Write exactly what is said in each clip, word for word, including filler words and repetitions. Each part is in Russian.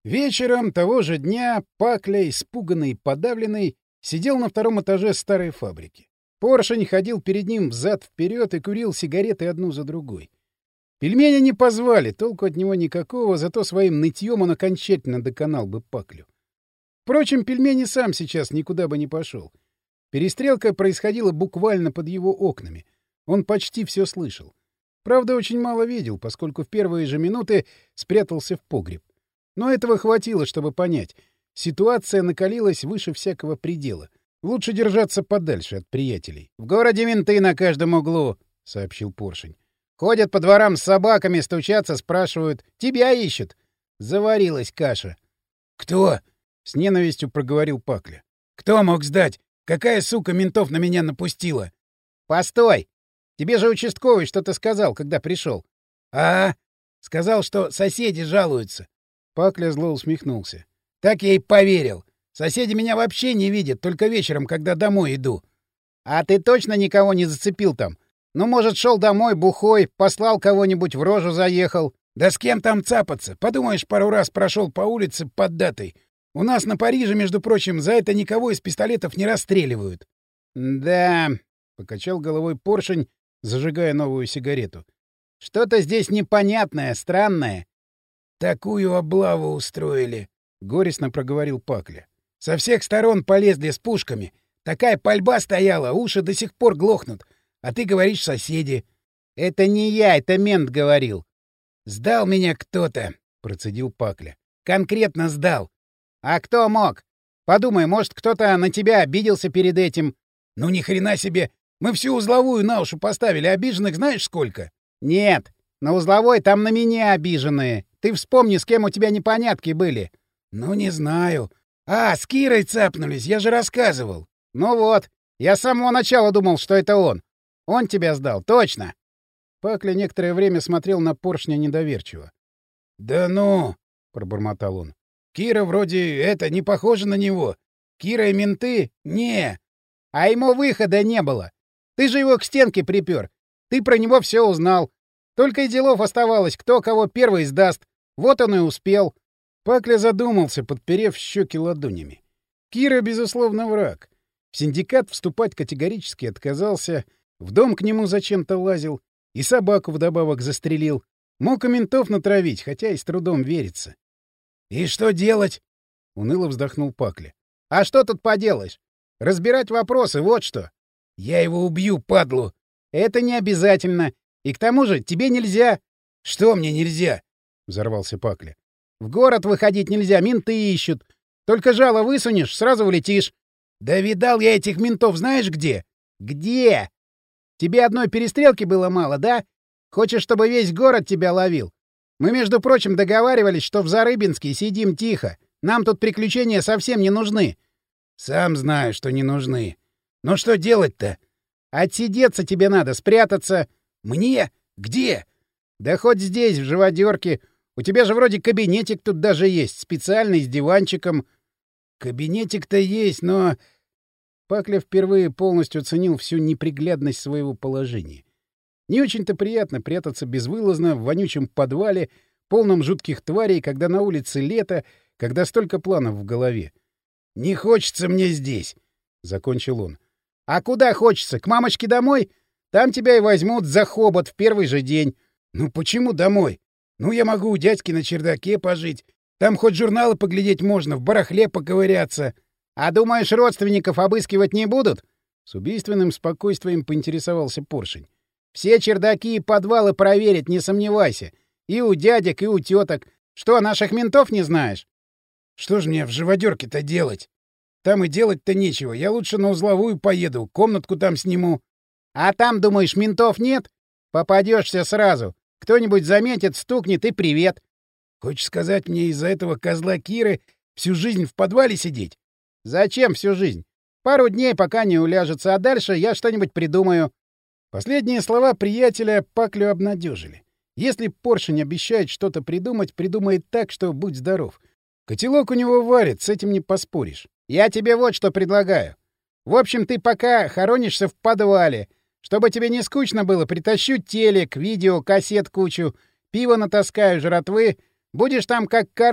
Вечером того же дня Пакля, испуганный и подавленный, сидел на втором этаже старой фабрики. Поршень ходил перед ним взад-вперед и курил сигареты одну за другой. Пельмени не позвали, толку от него никакого, зато своим нытьем он окончательно доконал бы Паклю. Впрочем, пельмени сам сейчас никуда бы не пошел. Перестрелка происходила буквально под его окнами. Он почти все слышал. Правда, очень мало видел, поскольку в первые же минуты спрятался в погреб. Но этого хватило, чтобы понять. Ситуация накалилась выше всякого предела. Лучше держаться подальше от приятелей. — В городе менты на каждом углу, — сообщил Поршень. — Ходят по дворам с собаками, стучатся, спрашивают. Тебя ищут. Заварилась каша. — Кто? — с ненавистью проговорил Пакля. — Кто мог сдать? Какая сука ментов на меня напустила? — Постой! Тебе же участковый что-то сказал, когда пришел. — А? Сказал, что соседи жалуются. Пакля зло усмехнулся. — Так я и поверил. Соседи меня вообще не видят, только вечером, когда домой иду. — А ты точно никого не зацепил там? Ну, может, шел домой бухой, послал кого-нибудь, в рожу заехал? — Да с кем там цапаться? Подумаешь, пару раз прошел по улице под датой. У нас на Париже, между прочим, за это никого из пистолетов не расстреливают. — Да, — покачал головой Поршень, зажигая новую сигарету. — Что-то здесь непонятное, странное. — Такую облаву устроили, — горестно проговорил Пакля. — Со всех сторон полезли с пушками. Такая пальба стояла, уши до сих пор глохнут. А ты говоришь соседи. — Это не я, это мент говорил. — Сдал меня кто-то, — процедил Пакля. — Конкретно сдал. — А кто мог? Подумай, может, кто-то на тебя обиделся перед этим. — Ну ни хрена себе! Мы всю узловую на уши поставили, обиженных знаешь сколько? — Нет, на узловой там на меня обиженные. Ты вспомни, с кем у тебя непонятки были. — Ну, не знаю. А, с Кирой цапнулись, я же рассказывал. — Ну вот, я с самого начала думал, что это он. Он тебя сдал, точно. Пакля некоторое время смотрел на Поршня недоверчиво. — Да ну, — пробормотал он. — Кира вроде это, не похожа на него. Кира и менты? Не. А ему выхода не было. Ты же его к стенке припер. Ты про него все узнал. Только и делов оставалось, кто кого первый сдаст. Вот он и успел. Пакля задумался, подперев щеки ладонями. Кира, безусловно, враг. В синдикат вступать категорически отказался, в дом к нему зачем-то лазил и собаку вдобавок застрелил. Мог и ментов натравить, хотя и с трудом верится. — И что делать? — уныло вздохнул Пакля. — А что тут поделаешь? Разбирать вопросы, вот что. — Я его убью, падлу. — Это не обязательно. И к тому же тебе нельзя. — Что мне нельзя? — взорвался Пакля. — В город выходить нельзя, менты ищут. Только жало высунешь, сразу улетишь. — Да видал я этих ментов знаешь где? — Где? Тебе одной перестрелки было мало, да? Хочешь, чтобы весь город тебя ловил? Мы, между прочим, договаривались, что в Зарыбинске сидим тихо. Нам тут приключения совсем не нужны. — Сам знаю, что не нужны. Но что делать-то? — Отсидеться тебе надо, спрятаться. — Мне? Где? — Да хоть здесь, в живодерке. У тебя же вроде кабинетик тут даже есть, специальный, с диванчиком. — Кабинетик-то есть, но... Пакля впервые полностью оценил всю неприглядность своего положения. Не очень-то приятно прятаться безвылазно в вонючем подвале, полном жутких тварей, когда на улице лето, когда столько планов в голове. — Не хочется мне здесь, — закончил он. — А куда хочется? К мамочке домой? Там тебя и возьмут за хобот в первый же день. — Ну почему домой? Ну я могу у дядьки на чердаке пожить. Там хоть журналы поглядеть можно, в барахле поковыряться. — А думаешь, родственников обыскивать не будут? С убийственным спокойствием поинтересовался Поршень. — Все чердаки и подвалы проверить, не сомневайся. И у дядек, и у теток. Что, наших ментов не знаешь? — Что ж мне в живодерке-то делать? Там и делать-то нечего. Я лучше на узловую поеду, комнатку там сниму. — А там, думаешь, ментов нет? Попадешься сразу. Кто-нибудь заметит, стукнет и привет. — Хочешь сказать мне из-за этого козла Киры всю жизнь в подвале сидеть? — Зачем всю жизнь? Пару дней, пока не уляжется, а дальше я что-нибудь придумаю. Последние слова приятеля Паклю обнадежили. Если Поршень обещает что-то придумать, придумает так, что будь здоров. Котелок у него варит, с этим не поспоришь. Я тебе вот что предлагаю. В общем, ты пока хоронишься в подвале. Чтобы тебе не скучно было, притащу телек, видео, кассет кучу, пиво натаскаю, жратвы. Будешь там как король.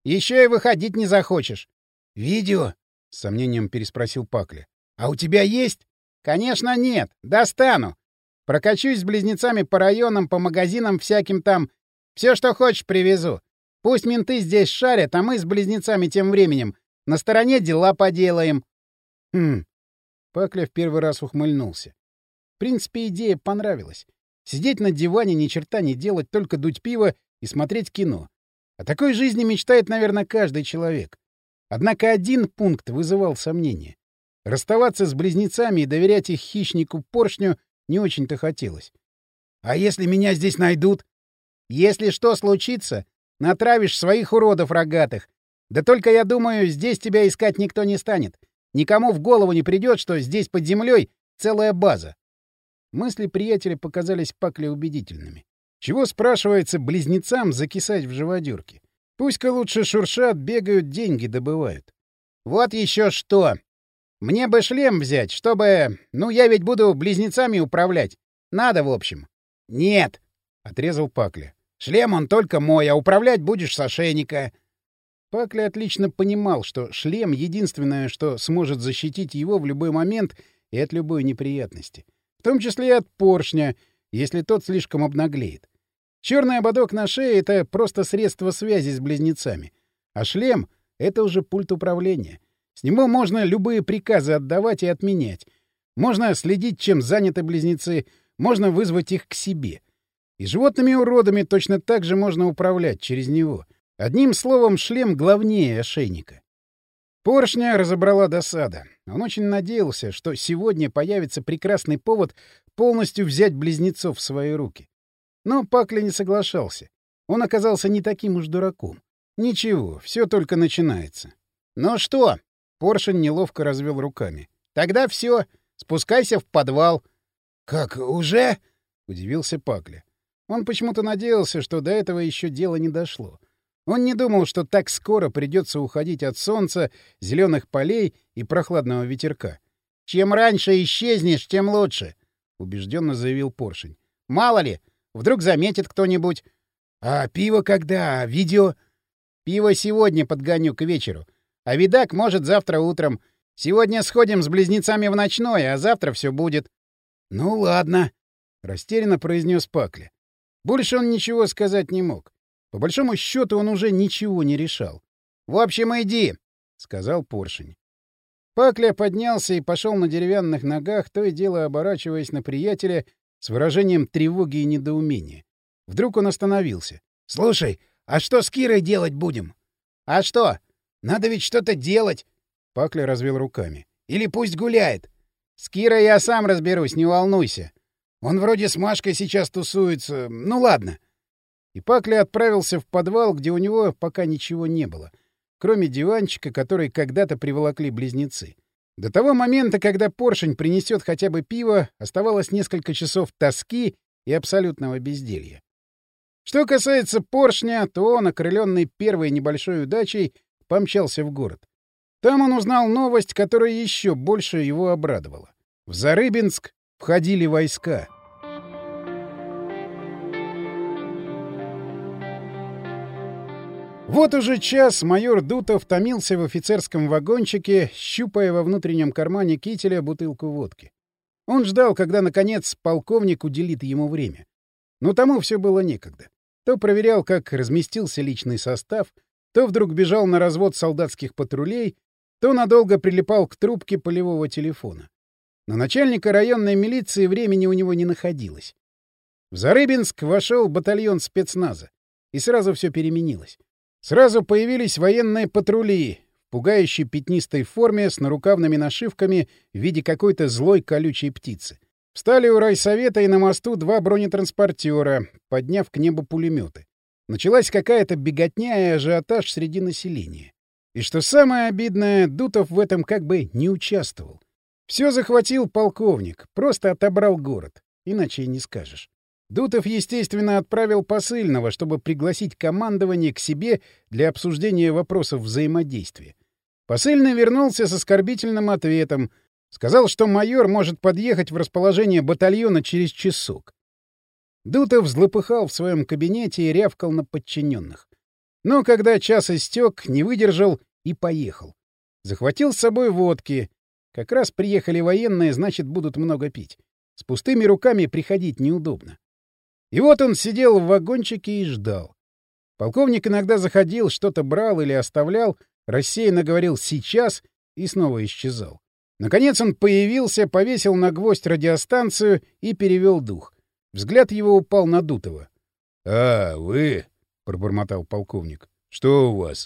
Еще и выходить не захочешь. — Видео? — с сомнением переспросил Пакля. — А у тебя есть? — Конечно, нет. Достану. Прокачусь с близнецами по районам, по магазинам всяким там. Все, что хочешь, привезу. Пусть менты здесь шарят, а мы с близнецами тем временем на стороне дела поделаем. Хм. Пакля в первый раз ухмыльнулся. В принципе, идея понравилась. Сидеть на диване, ни черта не делать, только дуть пиво и смотреть кино. О такой жизни мечтает, наверное, каждый человек. Однако один пункт вызывал сомнения. Расставаться с близнецами и доверять их хищнику-поршню не очень-то хотелось. — А если меня здесь найдут? — Если что случится, натравишь своих уродов рогатых. Да только, я думаю, здесь тебя искать никто не станет. Никому в голову не придет, что здесь под землей целая база. Мысли приятеля показались Пакле убедительными. Чего, спрашивается, близнецам закисать в живодерке? Пусть-ка лучше шуршат, бегают, деньги добывают. Вот еще что! Мне бы шлем взять, чтобы... Ну, я ведь буду близнецами управлять. Надо, в общем. — Нет, — отрезал Пакля. — Шлем он только мой, а управлять будешь с ошейника. Пакля отлично понимал, что шлем — единственное, что сможет защитить его в любой момент и от любой неприятности. В том числе и от поршня, если тот слишком обнаглеет. Черный ободок на шее — это просто средство связи с близнецами. А шлем — это уже пульт управления. С него можно любые приказы отдавать и отменять. Можно следить, чем заняты близнецы, можно вызвать их к себе. И животными-уродами точно так же можно управлять через него. Одним словом, шлем главнее ошейника. Поршня разобрала досада. Он очень надеялся, что сегодня появится прекрасный повод полностью взять близнецов в свои руки. Но Пакля не соглашался. Он оказался не таким уж дураком. Ничего, все только начинается. — Ну что? — Поршень неловко развел руками. — Тогда все. Спускайся в подвал. — Как, уже? — удивился Пакля. Он почему-то надеялся, что до этого еще дело не дошло. Он не думал, что так скоро придется уходить от солнца, зеленых полей и прохладного ветерка. — Чем раньше исчезнешь, тем лучше, — убежденно заявил Поршень. — Мало ли, вдруг заметит кто-нибудь. — А пиво когда? А видео? — Пиво сегодня подгоню к вечеру. А видак, может, завтра утром. Сегодня сходим с близнецами в ночной, а завтра все будет. — Ну, ладно, — растерянно произнес Пакля. Больше он ничего сказать не мог. По большому счету он уже ничего не решал. — В общем, иди, — сказал Поршень. Пакля поднялся и пошел на деревянных ногах, то и дело оборачиваясь на приятеля с выражением тревоги и недоумения. Вдруг он остановился. — Слушай, а что с Кирой делать будем? — А что? Надо ведь что-то делать. Пакля развел руками. — Или пусть гуляет. — С Кирой я сам разберусь, не волнуйся. Он вроде с Машкой сейчас тусуется. Ну ладно. И Пакля отправился в подвал, где у него пока ничего не было, кроме диванчика, который когда-то приволокли близнецы. До того момента, когда Поршень принесет хотя бы пиво, оставалось несколько часов тоски и абсолютного безделья. Что касается Поршня, то он, окрыленный первой небольшой удачей, помчался в город. Там он узнал новость, которая еще больше его обрадовала. В Зарыбинск входили войска. Вот уже час майор Дутов томился в офицерском вагончике, щупая во внутреннем кармане кителя бутылку водки. Он ждал, когда, наконец, полковник уделит ему время. Но тому все было некогда. То проверял, как разместился личный состав, то вдруг бежал на развод солдатских патрулей, то надолго прилипал к трубке полевого телефона. На начальника районной милиции времени у него не находилось. В Зарыбинск вошел батальон спецназа, и сразу все переменилось. Сразу появились военные патрули в пугающей пятнистой форме с нарукавными нашивками в виде какой-то злой колючей птицы. Встали у райсовета и на мосту два бронетранспортера, подняв к небу пулеметы. Началась какая-то беготня и ажиотаж среди населения. И что самое обидное, Дутов в этом как бы не участвовал. Все захватил полковник, просто отобрал город. Иначе и не скажешь. Дутов, естественно, отправил посыльного, чтобы пригласить командование к себе для обсуждения вопросов взаимодействия. Посыльный вернулся с оскорбительным ответом. Сказал, что майор может подъехать в расположение батальона через часок. Дутов злопыхал в своем кабинете и рявкал на подчиненных. Но когда час истек, не выдержал и поехал. Захватил с собой водки. Как раз приехали военные, значит, будут много пить. С пустыми руками приходить неудобно. И вот он сидел в вагончике и ждал. Полковник иногда заходил, что-то брал или оставлял, рассеянно говорил «сейчас» и снова исчезал. Наконец он появился, повесил на гвоздь радиостанцию и перевел дух. Взгляд его упал на Дутова. — А, вы? — пробормотал полковник. — Что у вас?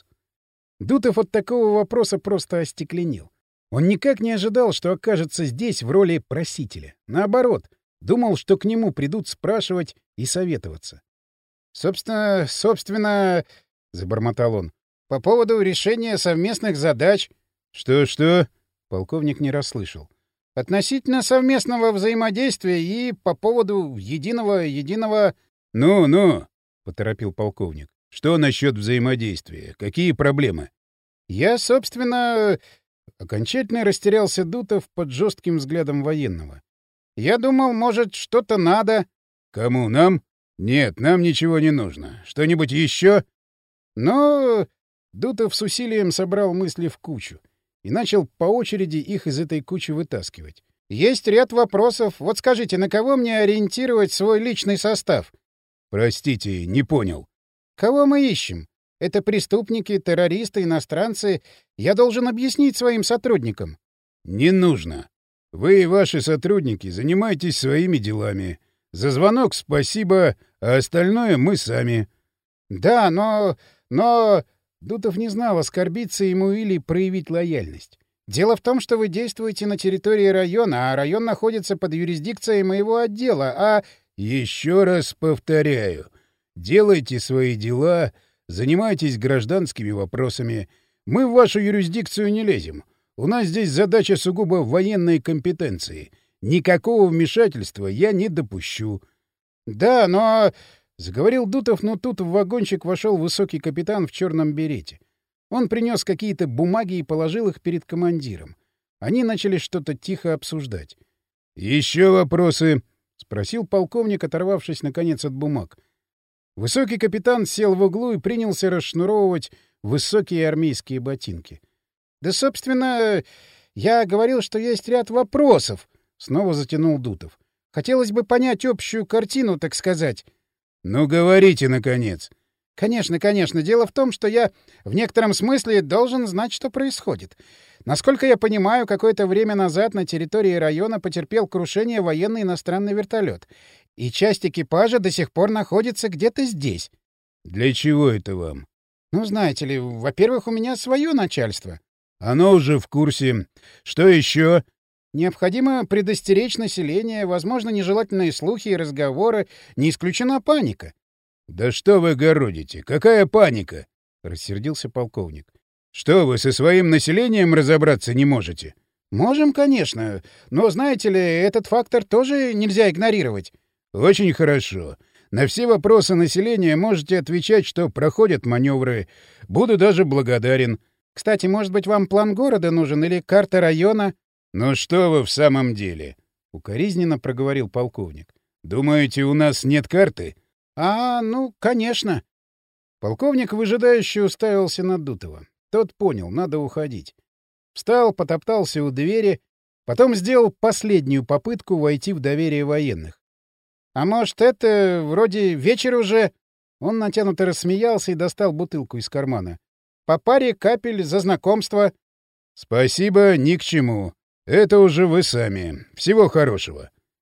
Дутов от такого вопроса просто остекленел. Он никак не ожидал, что окажется здесь в роли просителя. Наоборот, думал, что к нему придут спрашивать и советоваться. — Собственно, собственно, — забормотал он, — по поводу решения совместных задач... Что, — Что-что? — полковник не расслышал. — Относительно совместного взаимодействия и по поводу единого... единого... — Ну-ну, — поторопил полковник. — Что насчет взаимодействия? Какие проблемы? — Я, собственно... Окончательно растерялся Дутов под жестким взглядом военного. — Я думал, может, что-то надо... — Кому? Нам? Нет, нам ничего не нужно. Что-нибудь еще? — Но... Дутов с усилием собрал мысли в кучу и начал по очереди их из этой кучи вытаскивать. — Есть ряд вопросов. Вот скажите, на кого мне ориентировать свой личный состав? — Простите, не понял. — Кого мы ищем? Это преступники, террористы, иностранцы. Я должен объяснить своим сотрудникам. — Не нужно. Вы и ваши сотрудники занимайтесь своими делами. За звонок спасибо, а остальное мы сами. — Да, но... но... Дутов не знал, оскорбиться ему или проявить лояльность. Дело в том, что вы действуете на территории района, а район находится под юрисдикцией моего отдела, а... — Еще раз повторяю. Делайте свои дела... Занимайтесь гражданскими вопросами. Мы в вашу юрисдикцию не лезем. У нас здесь задача сугубо военной компетенции. Никакого вмешательства я не допущу. — Да, но... — заговорил Дутов, но тут в вагончик вошел высокий капитан в черном берете. Он принес какие-то бумаги и положил их перед командиром. Они начали что-то тихо обсуждать. — Еще вопросы? — спросил полковник, оторвавшись, наконец, от бумаг. Высокий капитан сел в углу и принялся расшнуровывать высокие армейские ботинки. — Да, собственно, я говорил, что есть ряд вопросов, — снова затянул Дутов. — Хотелось бы понять общую картину, так сказать. — Ну, говорите, наконец. — Конечно, конечно. Дело в том, что я в некотором смысле должен знать, что происходит. Насколько я понимаю, какое-то время назад на территории района потерпел крушение военный иностранный вертолет. И часть экипажа до сих пор находится где-то здесь. — Для чего это вам? — Ну, знаете ли, во-первых, у меня свое начальство. — Оно уже в курсе. Что еще? — Необходимо предостеречь население, возможно, нежелательные слухи и разговоры, не исключена паника. — Да что вы городите? Какая паника? — рассердился полковник. — Что, вы со своим населением разобраться не можете? — Можем, конечно. Но, знаете ли, этот фактор тоже нельзя игнорировать. — Очень хорошо. На все вопросы населения можете отвечать, что проходят маневры. Буду даже благодарен. Кстати, может быть, вам план города нужен или карта района? — Ну что вы в самом деле? — укоризненно проговорил полковник. — Думаете, у нас нет карты? — А, ну, конечно. Полковник выжидающе уставился на Дутова. Тот понял, надо уходить. Встал, потоптался у двери, потом сделал последнюю попытку войти в доверие военных. «А может, это вроде вечер уже?» Он натянуто рассмеялся и достал бутылку из кармана. «По паре капель за знакомство». «Спасибо, ни к чему. Это уже вы сами. Всего хорошего».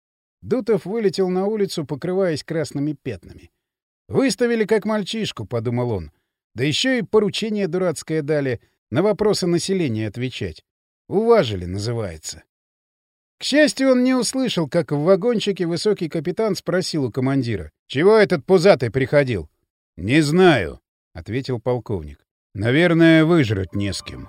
Дутов вылетел на улицу, покрываясь красными пятнами. «Выставили как мальчишку», — подумал он. «Да еще и поручение дурацкое дали, на вопросы населения отвечать. Уважили, называется». К счастью, он не услышал, как в вагончике высокий капитан спросил у командира. «Чего этот пузатый приходил?» «Не знаю», — ответил полковник. «Наверное, выжрать не с кем».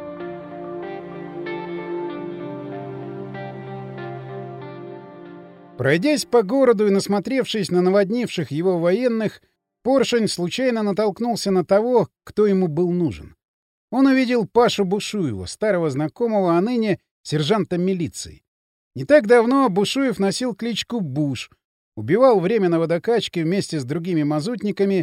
Пройдясь по городу и насмотревшись на наводнивших его военных, Поршень случайно натолкнулся на того, кто ему был нужен. Он увидел Пашу Бушуева, старого знакомого, а ныне сержанта милиции. Не так давно Бушуев носил кличку Буш, убивал время на водокачке вместе с другими мазутниками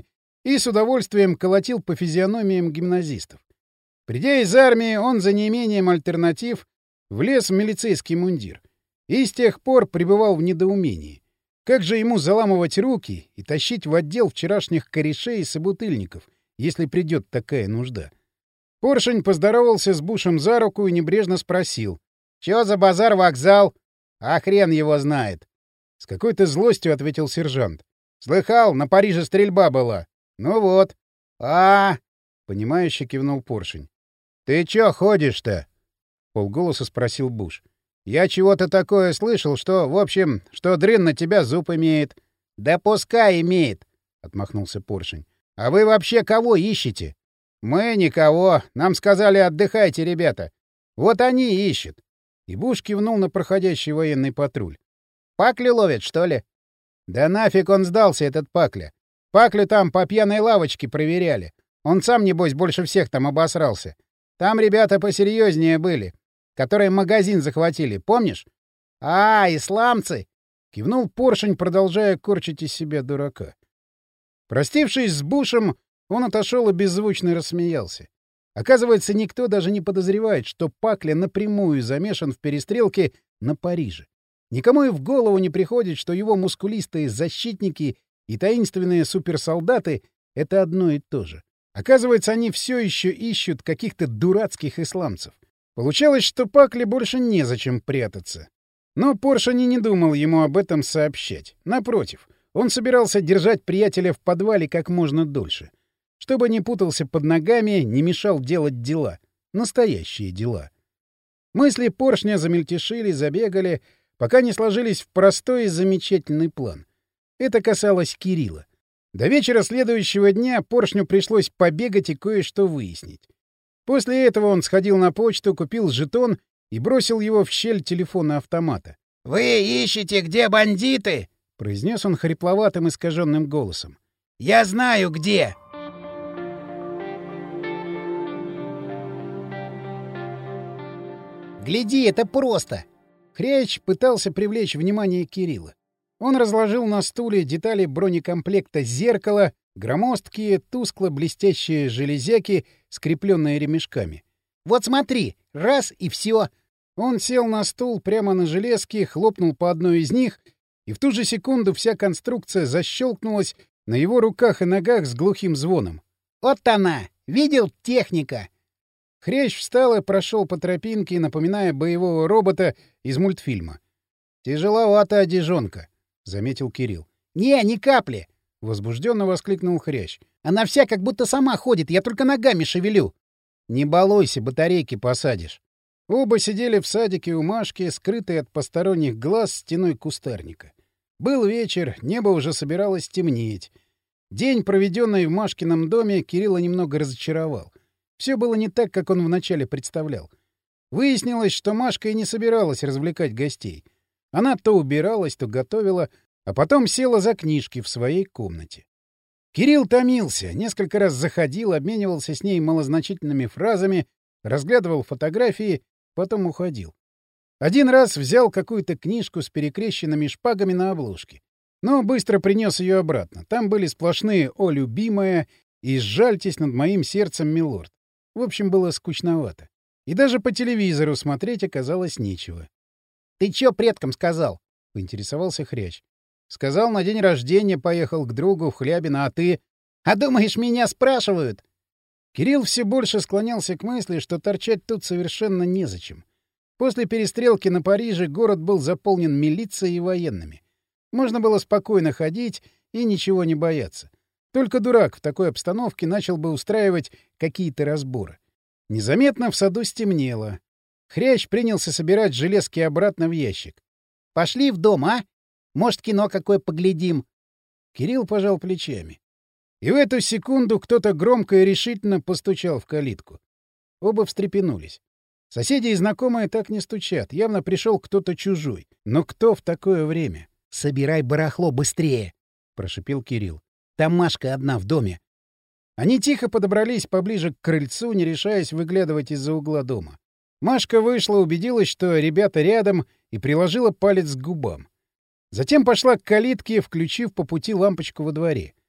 и с удовольствием колотил по физиономиям гимназистов. Придя из армии, он за неимением альтернатив влез в милицейский мундир и с тех пор пребывал в недоумении. Как же ему заламывать руки и тащить в отдел вчерашних корешей и собутыльников, если придет такая нужда? Поршень поздоровался с Бушем за руку и небрежно спросил: «Чё за базар-вокзал?» «А хрен его знает!» С какой-то злостью ответил сержант. «Слыхал, на Париже стрельба была. Ну вот». «А-а-а!» — понимающе кивнул Поршень. «Ты чё ходишь-то?» — полголоса спросил Буш. «Я чего-то такое слышал, что, в общем, что дрын на тебя зуб имеет». «Да пускай имеет», — отмахнулся Поршень. «А вы вообще кого ищете?» «Мы никого. Нам сказали, отдыхайте, ребята. Вот они ищут». И Буш кивнул на проходящий военный патруль. «Пакли ловят, что ли?» «Да нафиг он сдался, этот Пакля. Паклю там по пьяной лавочке проверяли. Он сам, небось, больше всех там обосрался. Там ребята посерьезнее были, которые магазин захватили, помнишь?» «А, исламцы!» — кивнул Поршень, продолжая корчить из себя дурака. Простившись с Бушем, он отошел и беззвучно рассмеялся. Оказывается, никто даже не подозревает, что Пакля напрямую замешан в перестрелке на Париже. Никому и в голову не приходит, что его мускулистые защитники и таинственные суперсолдаты — это одно и то же. Оказывается, они все еще ищут каких-то дурацких исламцев. Получалось, что Пакле больше незачем прятаться. Но Поршень и не думал ему об этом сообщать. Напротив, он собирался держать приятеля в подвале как можно дольше. Чтобы не путался под ногами, не мешал делать дела. Настоящие дела. Мысли Поршня замельтешили, забегали, пока не сложились в простой и замечательный план. Это касалось Кирилла. До вечера следующего дня Поршню пришлось побегать и кое-что выяснить. После этого он сходил на почту, купил жетон и бросил его в щель телефона автомата. «Вы ищете, где бандиты?» — произнес он хрипловатым искаженным голосом. «Я знаю, где!» «Гляди, это просто!» Хряч пытался привлечь внимание Кирилла. Он разложил на стуле детали бронекомплекта зеркала, громоздкие, тускло-блестящие железяки, скрепленные ремешками. «Вот смотри! Раз — и все!» Он сел на стул прямо на железке, хлопнул по одной из них, и в ту же секунду вся конструкция защелкнулась на его руках и ногах с глухим звоном. «Вот она! Видел, техника!» Хрящ встал и прошел по тропинке, напоминая боевого робота из мультфильма. «Тяжеловато одежонка», — заметил Кирилл. «Не, ни капли!» — возбужденно воскликнул Хрящ. «Она вся как будто сама ходит, я только ногами шевелю». «Не балуйся, батарейки посадишь». Оба сидели в садике у Машки, скрытые от посторонних глаз стеной кустарника. Был вечер, небо уже собиралось темнеть. День, проведенный в Машкином доме, Кирилла немного разочаровал. Все было не так, как он вначале представлял. Выяснилось, что Машка и не собиралась развлекать гостей. Она то убиралась, то готовила, а потом села за книжки в своей комнате. Кирилл томился, несколько раз заходил, обменивался с ней малозначительными фразами, разглядывал фотографии, потом уходил. Один раз взял какую-то книжку с перекрещенными шпагами на обложке, но быстро принес ее обратно. Там были сплошные «О, любимая» и «Сжальтесь над моим сердцем, милорд». В общем, было скучновато. И даже по телевизору смотреть оказалось нечего. — Ты чё предкам сказал? — поинтересовался Хряч. — Сказал, на день рождения поехал к другу в Хлябино, а ты... — А думаешь, меня спрашивают? Кирилл все больше склонялся к мысли, что торчать тут совершенно незачем. После перестрелки на Париже город был заполнен милицией и военными. Можно было спокойно ходить и ничего не бояться. Только дурак в такой обстановке начал бы устраивать какие-то разборы. Незаметно в саду стемнело. Хрящ принялся собирать железки обратно в ящик. — Пошли в дом, а? Может, кино какое поглядим? Кирилл пожал плечами. И в эту секунду кто-то громко и решительно постучал в калитку. Оба встрепенулись. Соседи и знакомые так не стучат. Явно пришел кто-то чужой. Но кто в такое время? — Собирай барахло быстрее! — прошипел Кирилл. — Там Машка одна в доме. Они тихо подобрались поближе к крыльцу, не решаясь выглядывать из-за угла дома. Машка вышла, убедилась, что ребята рядом, и приложила палец к губам. Затем пошла к калитке, включив по пути лампочку во дворе.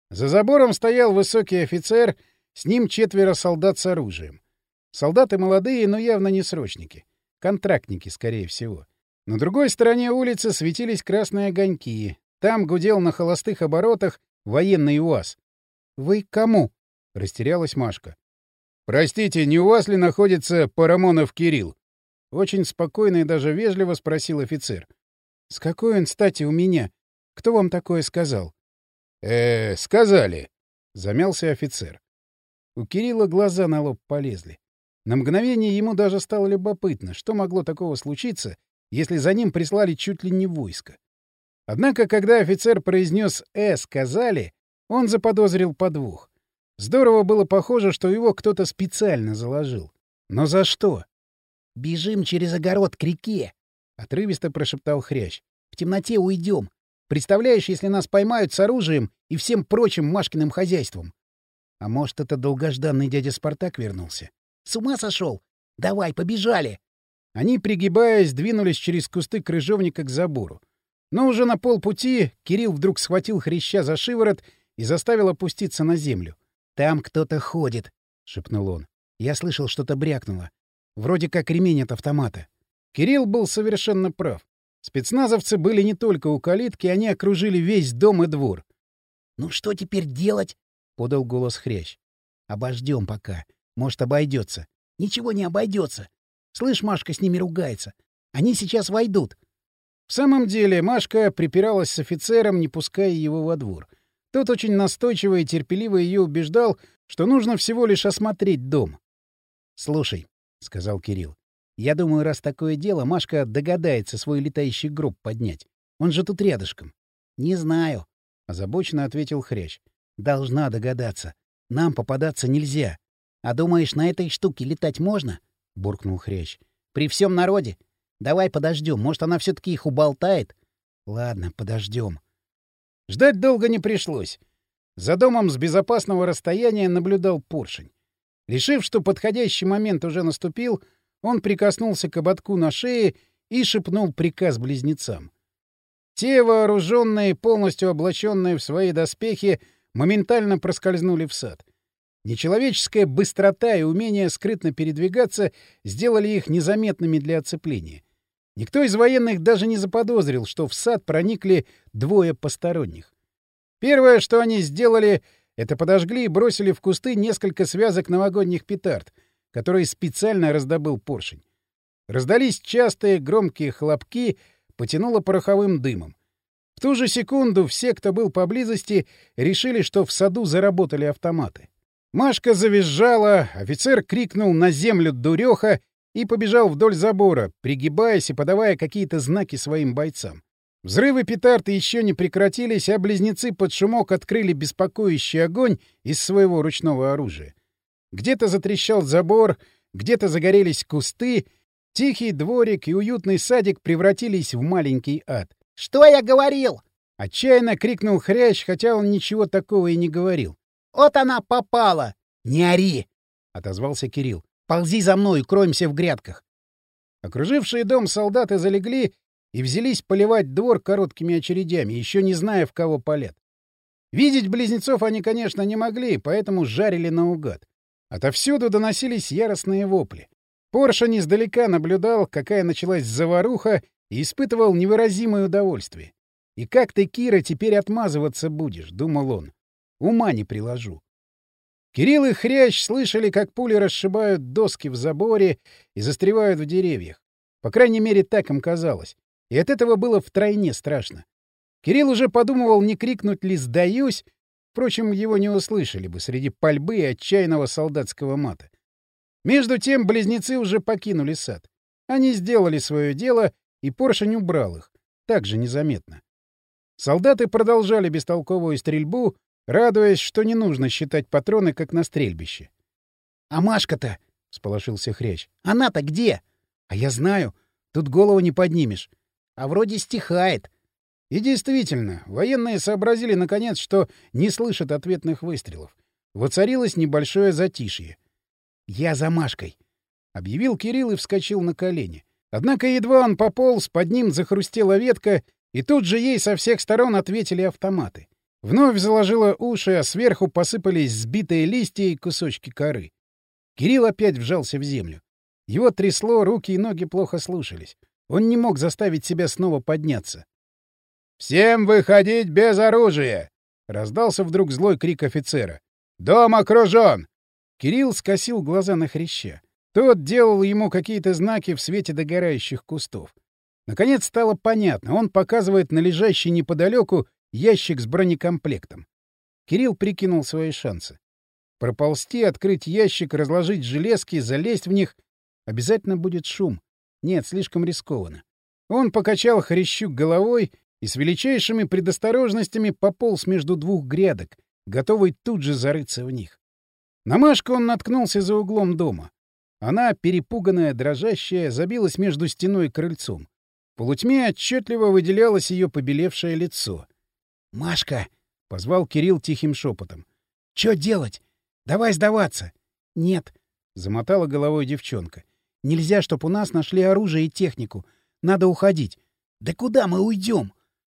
За забором стоял высокий офицер, с ним четверо солдат с оружием. Солдаты молодые, но явно не срочники. Контрактники, скорее всего. На другой стороне улицы светились красные огоньки. Там гудел на холостых оборотах военный УАЗ. «Вы к кому?» — растерялась Машка. «Простите, не у вас ли находится Парамонов Кирилл?» Очень спокойно и даже вежливо спросил офицер. «С какой он стати у меня? Кто вам такое сказал?» «Э, сказали», — замялся офицер. У Кирилла глаза на лоб полезли. На мгновение ему даже стало любопытно, что могло такого случиться, если за ним прислали чуть ли не войско. Однако, когда офицер произнес «э, сказали», он заподозрил подвох. Здорово было похоже, что его кто-то специально заложил. Но за что? «Бежим через огород к реке», — отрывисто прошептал Хрящ. «В темноте уйдем. Представляешь, если нас поймают с оружием и всем прочим Машкиным хозяйством? А может, это долгожданный дядя Спартак вернулся? С ума сошел? Давай, побежали!» Они, пригибаясь, двинулись через кусты крыжовника к забору. Но уже на полпути Кирилл вдруг схватил Хряща за шиворот и заставил опуститься на землю. «Там кто-то ходит», — шепнул он. «Я слышал, что-то брякнуло. Вроде как ремень от автомата». Кирилл был совершенно прав. Спецназовцы были не только у калитки, они окружили весь дом и двор. «Ну что теперь делать?» — подал голос Хрящ. «Обождем пока. Может, обойдется». «Ничего не обойдется. Слышь, Машка с ними ругается. Они сейчас войдут». В самом деле Машка припиралась с офицером, не пуская его во двор. Тот очень настойчиво и терпеливо ее убеждал, что нужно всего лишь осмотреть дом. «Слушай», — сказал Кирилл, — «я думаю, раз такое дело, Машка догадается свой летающий гроб поднять. Он же тут рядышком». «Не знаю», — озабоченно ответил Хрящ. «Должна догадаться. Нам попадаться нельзя. А думаешь, на этой штуке летать можно?» — буркнул Хрящ. «При всем народе? Давай подождем. Может, она все-таки их уболтает?» «Ладно, подождем». Ждать долго не пришлось. За домом с безопасного расстояния наблюдал поршень. Решив, что подходящий момент уже наступил, он прикоснулся к ободку на шее и шепнул приказ близнецам. Те, вооруженные, полностью облаченные в свои доспехи, моментально проскользнули в сад. Нечеловеческая быстрота и умение скрытно передвигаться сделали их незаметными для оцепления. Никто из военных даже не заподозрил, что в сад проникли двое посторонних. Первое, что они сделали, это подожгли и бросили в кусты несколько связок новогодних петард, которые специально раздобыл поршень. Раздались частые громкие хлопки, потянуло пороховым дымом. В ту же секунду все, кто был поблизости, решили, что в саду заработали автоматы. Машка завизжала, офицер крикнул на землю «дуреха» и побежал вдоль забора, пригибаясь и подавая какие-то знаки своим бойцам. Взрывы петард еще не прекратились, а близнецы под шумок открыли беспокоящий огонь из своего ручного оружия. Где-то затрещал забор, где-то загорелись кусты, тихий дворик и уютный садик превратились в маленький ад. «Что я говорил?» — отчаянно крикнул Хрящ, хотя он ничего такого и не говорил. «Вот она попала!» «Не ори!» — отозвался Кирилл. «Ползи за мной, кроемся в грядках». Окружившие дом солдаты залегли и взялись поливать двор короткими очередями, еще не зная, в кого палят. Видеть близнецов они, конечно, не могли, поэтому жарили наугад. Отовсюду доносились яростные вопли. Поршень издалека наблюдал, какая началась заваруха, и испытывал невыразимое удовольствие. «И как ты, Кира, теперь отмазываться будешь?» — думал он. «Ума не приложу». Кирилл и Хрящ слышали, как пули расшибают доски в заборе и застревают в деревьях. По крайней мере, так им казалось. И от этого было втройне страшно. Кирилл уже подумывал, не крикнуть ли «сдаюсь», впрочем, его не услышали бы среди пальбы и отчаянного солдатского мата. Между тем близнецы уже покинули сад. Они сделали свое дело, и поршень убрал их, так же незаметно. Солдаты продолжали бестолковую стрельбу, радуясь, что не нужно считать патроны, как на стрельбище. — А Машка-то? — всполошился Хрящ. — Она-то где? — А я знаю. Тут голову не поднимешь. А вроде стихает. И действительно, военные сообразили, наконец, что не слышат ответных выстрелов. Воцарилось небольшое затишье. — Я за Машкой, — объявил Кирилл и вскочил на колени. Однако едва он пополз, под ним захрустела ветка, и тут же ей со всех сторон ответили автоматы. Вновь заложило уши, а сверху посыпались сбитые листья и кусочки коры. Кирилл опять вжался в землю. Его трясло, руки и ноги плохо слушались. Он не мог заставить себя снова подняться. «Всем выходить без оружия!» — раздался вдруг злой крик офицера. «Дом окружен!» Кирилл скосил глаза на Хряща. Тот делал ему какие-то знаки в свете догорающих кустов. Наконец стало понятно. Он показывает на лежащий неподалеку ящик с бронекомплектом. Кирилл прикинул свои шансы. Проползти, открыть ящик, разложить железки, залезть в них — обязательно будет шум. Нет, слишком рискованно. Он покачал Хрящу головой и с величайшими предосторожностями пополз между двух грядок, готовый тут же зарыться в них. На Машку он наткнулся за углом дома. Она, перепуганная, дрожащая, забилась между стеной и крыльцом. В полутьме отчетливо выделялось ее побелевшее лицо. «Машка!» — позвал Кирилл тихим шепотом. «Чё делать? Давай сдаваться!» «Нет!» — замотала головой девчонка. «Нельзя, чтоб у нас нашли оружие и технику. Надо уходить. Да куда мы уйдем?»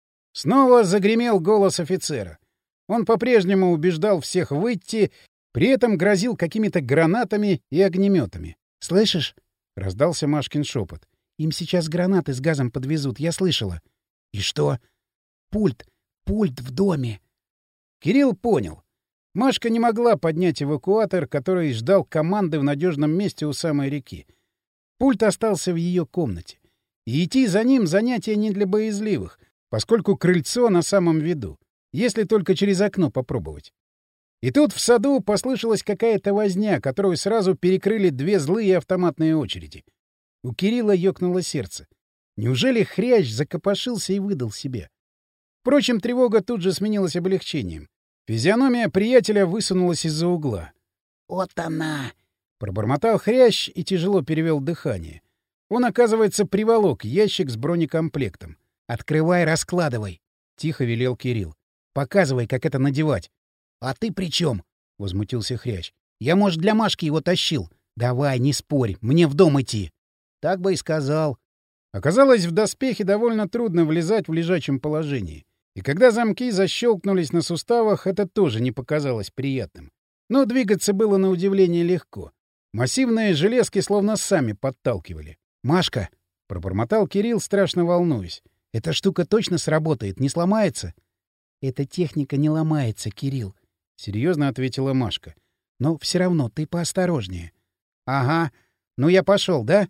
Снова загремел голос офицера. Он по-прежнему убеждал всех выйти, при этом грозил какими-то гранатами и огнеметами. «Слышишь?» — раздался Машкин шепот. «Им сейчас гранаты с газом подвезут, я слышала». «И что?» «Пульт. Пульт в доме». Кирилл понял. Машка не могла поднять эвакуатор, который ждал команды в надежном месте у самой реки. Пульт остался в ее комнате. И идти за ним — занятие не для боязливых, поскольку крыльцо на самом виду, если только через окно попробовать. И тут в саду послышалась какая-то возня, которую сразу перекрыли две злые автоматные очереди. У Кирилла ёкнуло сердце. Неужели Хрящ закопошился и выдал себя? Впрочем, тревога тут же сменилась облегчением. Физиономия приятеля высунулась из-за угла. «Вот она!» — пробормотал Хрящ и тяжело перевел дыхание. Он, оказывается, приволок ящик с бронекомплектом. «Открывай, раскладывай!» — тихо велел Кирилл. «Показывай, как это надевать». «А ты при чем?» — возмутился Хрящ. «Я, может, для Машки его тащил. Давай, не спорь, мне в дом идти». «Так бы и сказал». Оказалось, в доспехе довольно трудно влезать в лежачем положении. И когда замки защелкнулись на суставах, это тоже не показалось приятным. Но двигаться было на удивление легко. Массивные железки словно сами подталкивали. «Машка!» — пробормотал Кирилл, страшно волнуясь. «Эта штука точно сработает, не сломается?» «Эта техника не ломается, Кирилл», — серьезно ответила Машка. «Но все равно ты поосторожнее». «Ага. Ну я пошел, да?»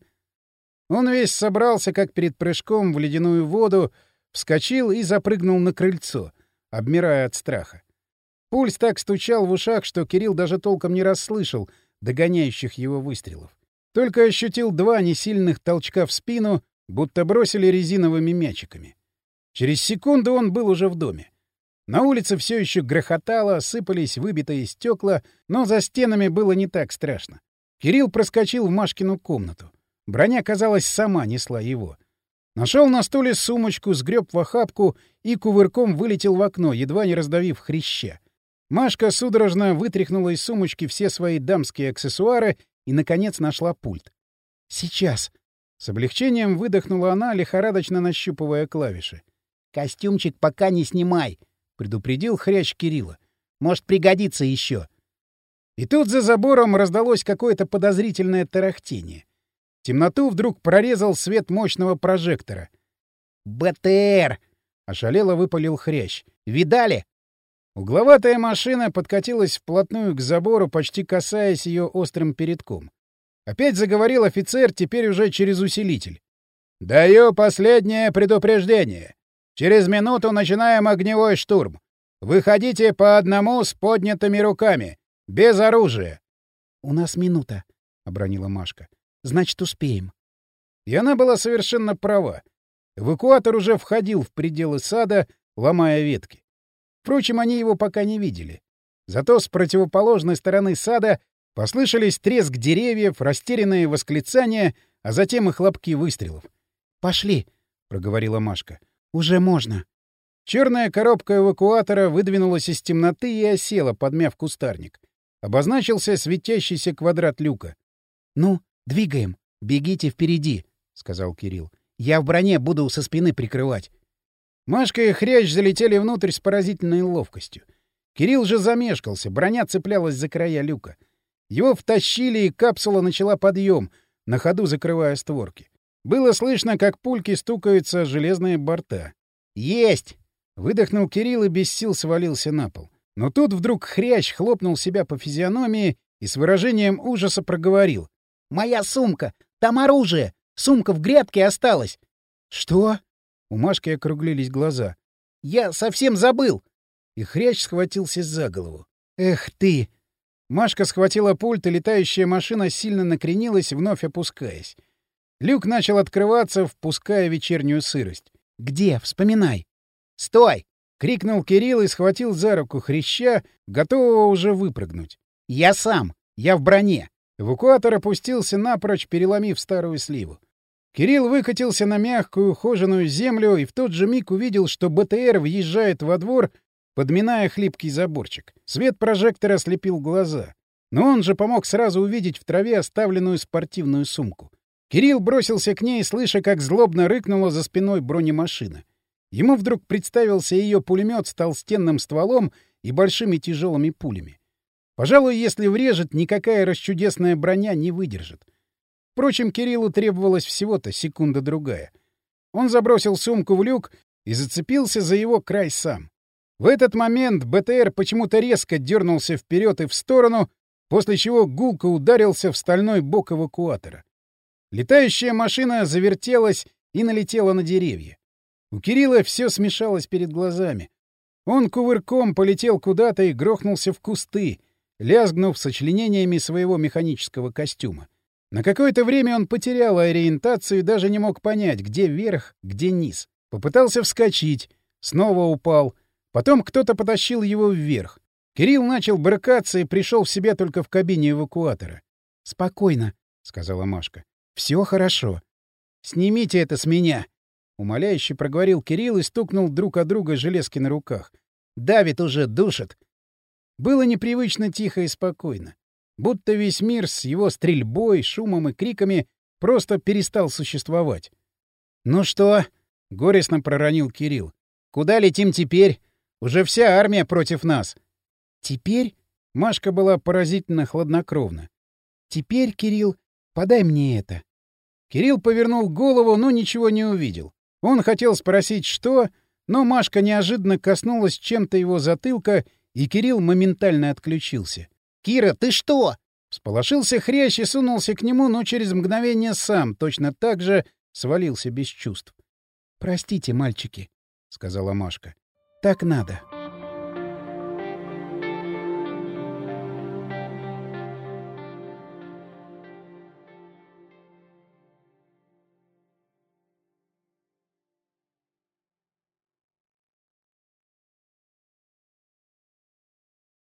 Он весь собрался, как перед прыжком в ледяную воду, вскочил и запрыгнул на крыльцо, обмирая от страха. Пульс так стучал в ушах, что Кирилл даже толком не расслышал догоняющих его выстрелов. Только ощутил два несильных толчка в спину, будто бросили резиновыми мячиками. Через секунду он был уже в доме. На улице все еще грохотало, сыпались выбитые стекла, но за стенами было не так страшно. Кирилл проскочил в Машкину комнату. Броня, казалось, сама несла его. Нашел на стуле сумочку, сгреб в охапку и кувырком вылетел в окно, едва не раздавив Хряща. Машка судорожно вытряхнула из сумочки все свои дамские аксессуары и, наконец, нашла пульт. «Сейчас!» — с облегчением выдохнула она, лихорадочно нащупывая клавиши. «Костюмчик пока не снимай!» — предупредил Хрящ Кирилла. «Может, пригодится еще!» И тут за забором раздалось какое-то подозрительное тарахтение. Темноту вдруг прорезал свет мощного прожектора. «БТР!» — ошалело выпалил Хрящ. «Видали?» Угловатая машина подкатилась вплотную к забору, почти касаясь ее острым передком. Опять заговорил офицер, теперь уже через усилитель. «Даю последнее предупреждение. Через минуту начинаем огневой штурм. Выходите по одному с поднятыми руками, без оружия». «У нас минута», — обронила Машка. «Значит, успеем». И она была совершенно права. Эвакуатор уже входил в пределы сада, ломая ветки. Впрочем, они его пока не видели. Зато с противоположной стороны сада послышались треск деревьев, растерянные восклицания, а затем и хлопки выстрелов. «Пошли», — проговорила Машка. «Уже можно». Черная коробка эвакуатора выдвинулась из темноты и осела, подмяв кустарник. Обозначился светящийся квадрат люка. «Ну, двигаем. Бегите впереди», — сказал Кирилл. «Я в броне буду со спины прикрывать». Машка и Хрящ залетели внутрь с поразительной ловкостью. Кирилл же замешкался, броня цеплялась за края люка. Его втащили, и капсула начала подъем, на ходу закрывая створки. Было слышно, как пульки стукаются о железные борта. «Есть!» — выдохнул Кирилл и без сил свалился на пол. Но тут вдруг Хрящ хлопнул себя по физиономии и с выражением ужаса проговорил. «Моя сумка! Там оружие! Сумка в грядке осталась!» «Что?» — у Машки округлились глаза. «Я совсем забыл!» И Хрящ схватился за голову. «Эх ты!» Машка схватила пульт, и летающая машина сильно накренилась, вновь опускаясь. Люк начал открываться, впуская вечернюю сырость. «Где? Вспоминай!» «Стой!» — крикнул Кирилл и схватил за руку Хряща, готового уже выпрыгнуть. «Я сам! Я в броне!» Эвакуатор опустился напрочь, переломив старую сливу. Кирилл выкатился на мягкую, ухоженную землю и в тот же миг увидел, что БТР въезжает во двор, подминая хлипкий заборчик. Свет прожектора слепил глаза. Но он же помог сразу увидеть в траве оставленную спортивную сумку. Кирилл бросился к ней, слыша, как злобно рыкнула за спиной бронемашина. Ему вдруг представился ее пулемет с толстенным стволом и большими тяжелыми пулями. Пожалуй, если врежет, никакая расчудесная броня не выдержит. Впрочем, Кириллу требовалась всего-то секунда-другая. Он забросил сумку в люк и зацепился за его край сам. В этот момент БТР почему-то резко дернулся вперед и в сторону, после чего гулко ударился в стальной бок эвакуатора. Летающая машина завертелась и налетела на деревья. У Кирилла все смешалось перед глазами. Он кувырком полетел куда-то и грохнулся в кусты, лязгнув сочленениями своего механического костюма. На какое-то время он потерял ориентацию и даже не мог понять, где верх, где низ. Попытался вскочить, снова упал. Потом кто-то потащил его вверх. Кирилл начал брыкаться и пришел в себя только в кабине эвакуатора. — Спокойно, — сказала Машка. — Все хорошо. — Снимите это с меня! — умоляюще проговорил Кирилл и стукнул друг от друга железки на руках. — Давит уже, душит. Было непривычно тихо и спокойно. Будто весь мир с его стрельбой, шумом и криками просто перестал существовать. — Ну что? — горестно проронил Кирилл. — Куда летим теперь? Уже вся армия против нас. — Теперь? — Машка была поразительно хладнокровна. — Теперь, Кирилл, подай мне это. Кирилл повернул голову, но ничего не увидел. Он хотел спросить, что, но Машка неожиданно коснулась чем-то его затылка, и Кирилл моментально отключился. — Кира, ты что? — всполошился Хрящ и сунулся к нему, но через мгновение сам точно так же свалился без чувств. — Простите, мальчики, — сказала Машка. — Так надо.